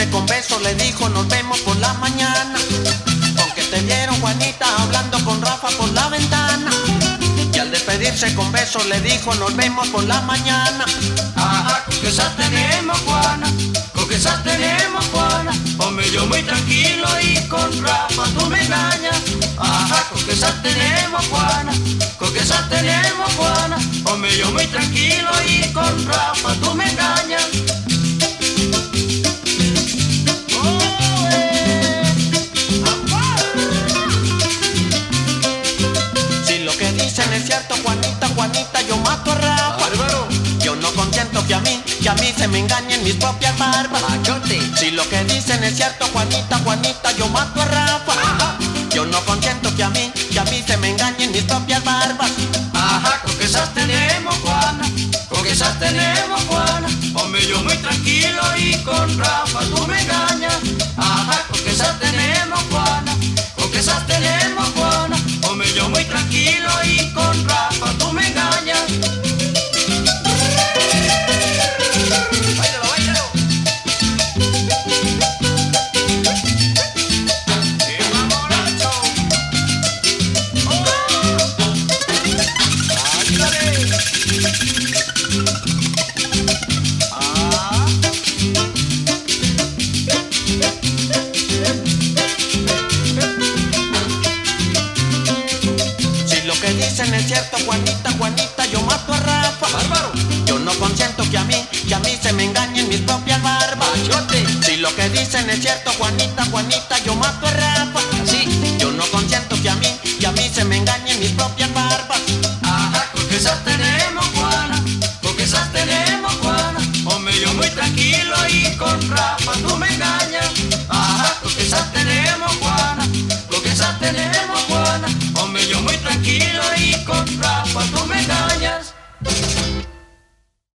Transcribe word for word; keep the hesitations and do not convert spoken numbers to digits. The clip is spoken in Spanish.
despedirse con besos le dijo nos vemos por la mañana. Con que te vieron Juanita hablando con Rafa por la ventana. Y al despedirse con besos le dijo nos vemos por la mañana. Ajá, con que esas tenemos Juana, con que esas tenemos Juana. Hombre yo muy tranquilo y con Rafa tú me engañas. Ajá, con que esas tenemos Juana, con que esas tenemos Juana. Hombre yo muy tranquilo y con Rafa tú me engañas. Si lo que dicen es cierto Juanita, Juanita, yo mato a Rafa. Bárbaro. Yo no consiento que a mí, que a mí se me engañen mis propias barbas. Machote. Si lo que dicen es cierto Juanita, Juanita, yo mato a Rafa. Ajá. Yo no consiento que a mí, que a mí se me engañen mis propias barbas. Ajá, con que esas tenemos Juana, con que esas tenemos Juana. Hombre yo muy tranquilo y con Rafa tú me engañas. Ajá, con que esas tenemos Juana, con que esas tenemos Juana. Hombre yo muy tranquilo y con Rafa tú me engañas. Báilalo, báilalo. ¡Qué mamonazo! ¡Ándale! ¡Ah! Si lo que dicen es cierto Juanita, Juanita, yo mato a Rafa. ¡Bárbaro! Yo no consiento que a mí, que a mí se me engañen mis propias barbas. ¡Machote! Si lo que dicen es cierto Juanita, Juanita,